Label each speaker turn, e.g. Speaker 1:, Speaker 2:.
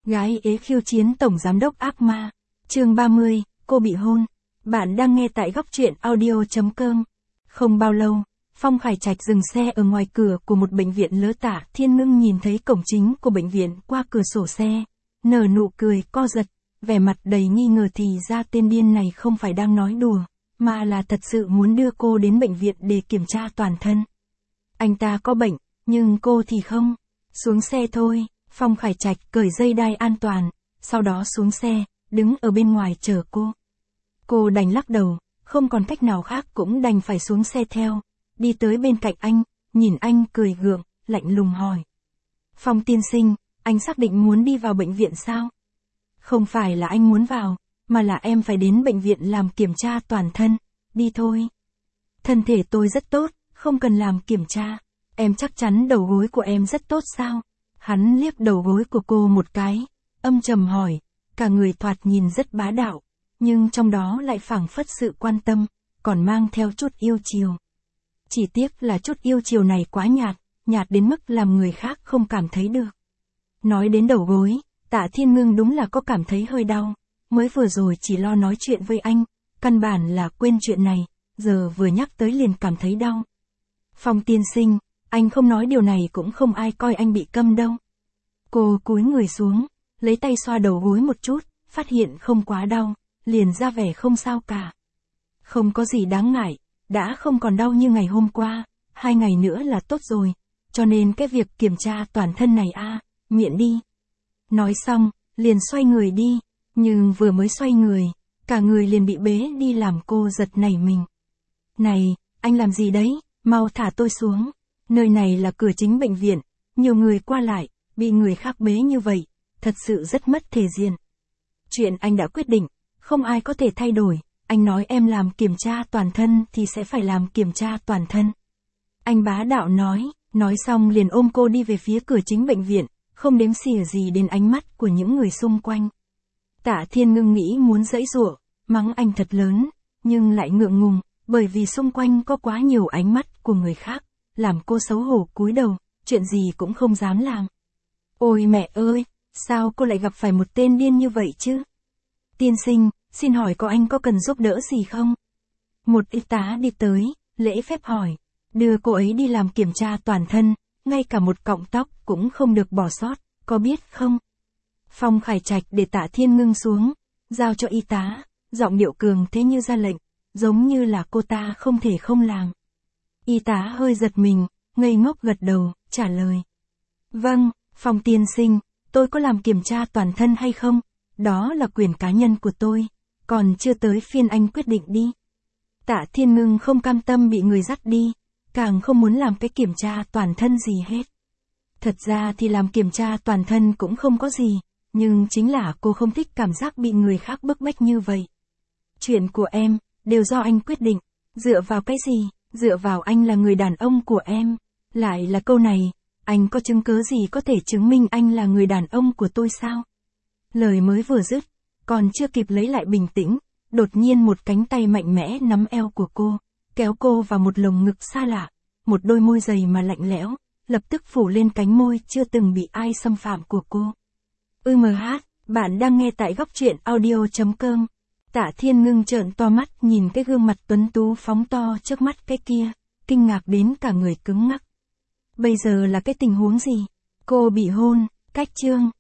Speaker 1: Gái ế khiêu chiến tổng giám đốc ác ma. Chương 30, cô bị hôn. Bạn đang nghe tại góc truyện audio.com. Không bao lâu, Phong Khải Trạch dừng xe ở ngoài cửa của một bệnh viện lỡ Tạ Thiên Ngưng nhìn thấy cổng chính của bệnh viện qua cửa sổ xe, nở nụ cười co giật, vẻ mặt đầy nghi ngờ thì ra tên điên này không phải đang nói đùa, mà là thật sự muốn đưa cô đến bệnh viện để kiểm tra toàn thân. Anh ta có bệnh, nhưng cô thì không. Xuống xe thôi. Phong Khải Trạch cởi dây đai an toàn, sau đó xuống xe, đứng ở bên ngoài chờ cô. Cô đành lắc đầu, không còn cách nào khác cũng đành phải xuống xe theo, đi tới bên cạnh anh, nhìn anh cười gượng, lạnh lùng hỏi. Phong tiên sinh, anh xác định muốn đi vào bệnh viện sao? Không phải là anh muốn vào, mà là em phải đến bệnh viện làm kiểm tra toàn thân, đi thôi. Thân thể tôi rất tốt, không cần làm kiểm tra, em chắc chắn đầu gối của em rất tốt sao? Hắn liếc đầu gối của cô một cái, âm trầm hỏi, cả người thoạt nhìn rất bá đạo, nhưng trong đó lại phảng phất sự quan tâm, còn mang theo chút yêu chiều. Chỉ tiếc là chút yêu chiều này quá nhạt, nhạt đến mức làm người khác không cảm thấy được. Nói đến đầu gối, Tạ Thiên Ngưng đúng là có cảm thấy hơi đau, mới vừa rồi chỉ lo nói chuyện với anh, căn bản là quên chuyện này, giờ vừa nhắc tới liền cảm thấy đau. Phong tiên sinh, anh không nói điều này cũng không ai coi anh bị câm đâu. Cô cúi người xuống, lấy tay xoa đầu gối một chút, phát hiện không quá đau, liền ra vẻ không sao cả. Không có gì đáng ngại, đã không còn đau như ngày hôm qua, 2 ngày nữa là tốt rồi, cho nên cái việc kiểm tra toàn thân này miễn đi. Nói xong, liền xoay người đi, nhưng vừa mới xoay người, cả người liền bị bế đi làm cô giật nảy mình. Này, anh làm gì đấy, mau thả tôi xuống. Nơi này là cửa chính bệnh viện, nhiều người qua lại, bị người khác bế như vậy, thật sự rất mất thể diện. Chuyện anh đã quyết định, không ai có thể thay đổi, anh nói em làm kiểm tra toàn thân thì sẽ phải làm kiểm tra toàn thân. Anh bá đạo nói xong liền ôm cô đi về phía cửa chính bệnh viện, không đếm xỉa gì đến ánh mắt của những người xung quanh. Tạ Thiên Ngưng nghĩ muốn giãy giụa, mắng anh thật lớn, nhưng lại ngượng ngùng, bởi vì xung quanh có quá nhiều ánh mắt của người khác, làm cô xấu hổ cúi đầu, chuyện gì cũng không dám làm. Ôi mẹ ơi, sao cô lại gặp phải một tên điên như vậy chứ? Tiên sinh, xin hỏi anh có cần giúp đỡ gì không? Một y tá đi tới, lễ phép hỏi, đưa cô ấy đi làm kiểm tra toàn thân, ngay cả một cọng tóc cũng không được bỏ sót, có biết không? Phong Khải Trạch để Tạ Thiên Ngưng xuống, giao cho y tá, giọng điệu cường thế như ra lệnh, giống như là cô ta không thể không làm. Y tá hơi giật mình, ngây ngốc gật đầu, trả lời. Vâng, Phong tiên sinh, tôi có làm kiểm tra toàn thân hay không? Đó là quyền cá nhân của tôi, còn chưa tới phiên anh quyết định đi. Tạ Thiên Ngưng không cam tâm bị người dắt đi, càng không muốn làm cái kiểm tra toàn thân gì hết. Thật ra thì làm kiểm tra toàn thân cũng không có gì, nhưng chính là cô không thích cảm giác bị người khác bức bách như vậy. Chuyện của em, đều do anh quyết định, dựa vào cái gì? Dựa vào anh là người đàn ông của em. Lại là câu này, anh có chứng cứ gì có thể chứng minh anh là người đàn ông của tôi sao? Lời mới vừa dứt, còn chưa kịp lấy lại bình tĩnh, đột nhiên một cánh tay mạnh mẽ nắm eo của cô, kéo cô vào một lồng ngực xa lạ, một đôi môi dày mà lạnh lẽo, lập tức phủ lên cánh môi chưa từng bị ai xâm phạm của cô. Bạn đang nghe tại góc truyện audio.com. Tạ Thiên Ngưng trợn to mắt nhìn cái gương mặt tuấn tú phóng to trước mắt cái kia, kinh ngạc đến cả người cứng ngắc. Bây giờ là cái tình huống gì? Cô bị hôn, cách chương.